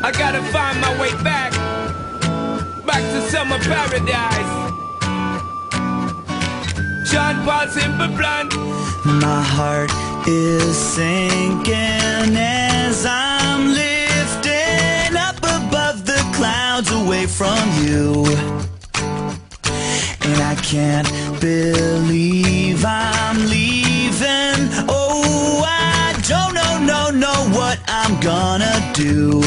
I gotta find my way back to summer paradise. John Paul Simple Plan. My heart is sinking as I'm lifting up above the clouds away from you. And I can't believe I'm leaving. Oh, I don't know what I'm gonna do.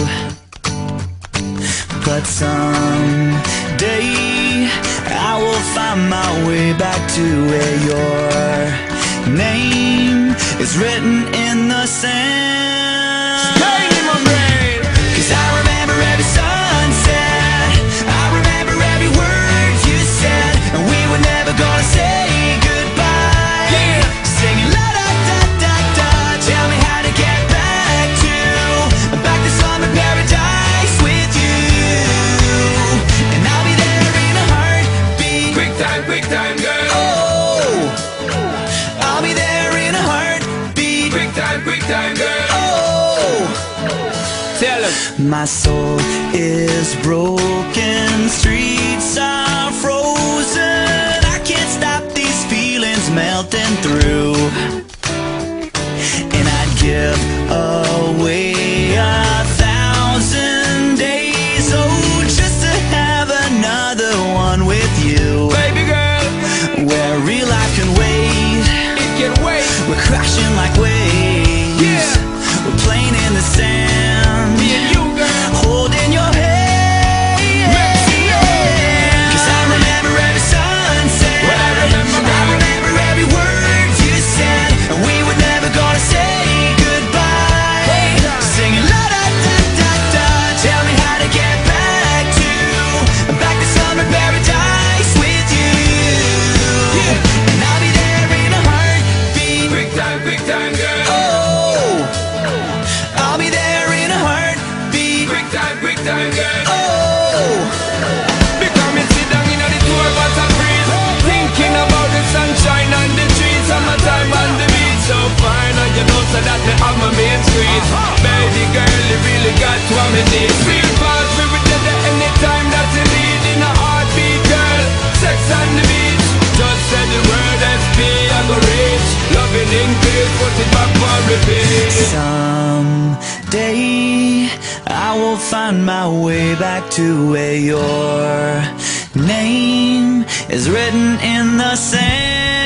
But someday I will find my way back to where your name is written in the sand. Stay in my brain. 'Cause I remember every sunset, I remember every word you said, and we were never gonna say goodbye. Yeah. Singing la da da da da. Tell me how to get back to summer paradise with you. And I'll be there in a heartbeat. Quick time, girl. Oh, I'll be there in a heartbeat. Quick time, girl. Oh, Tell him. my soul is broken, streets are frozen. I can't stop these feelings melting through. And I'd give away 1,000 days, oh, just to have another one with you. Baby girl, Where real life can wait, it can wait. we're crashing like waves. Yeah. We're playing in the sand, Me and you, girl. holding your hand. 'Cause I remember every sunset, Well, I remember every word you said, and we were never gonna say goodbye. Singing la da da da da. Tell me how to get back to summer paradise with you. And I'll be there in a heartbeat. Quick time, girl. Oh, I'll be there in a heartbeat. Quick time, girl. Oh, Because me sit down in the tour bus and breeze, thinking about the sunshine and the trees, summertime on the beach, so fine. And you know so that me have my main street. Baby girl, you really got what me need. Real fast, we will get there anytime that you need. In a heartbeat, girl, sex on the beach. Just say the word SP, I go reach. Loving in peace, put it back for repeat. someday I will find my way back to where your name is written in the sand.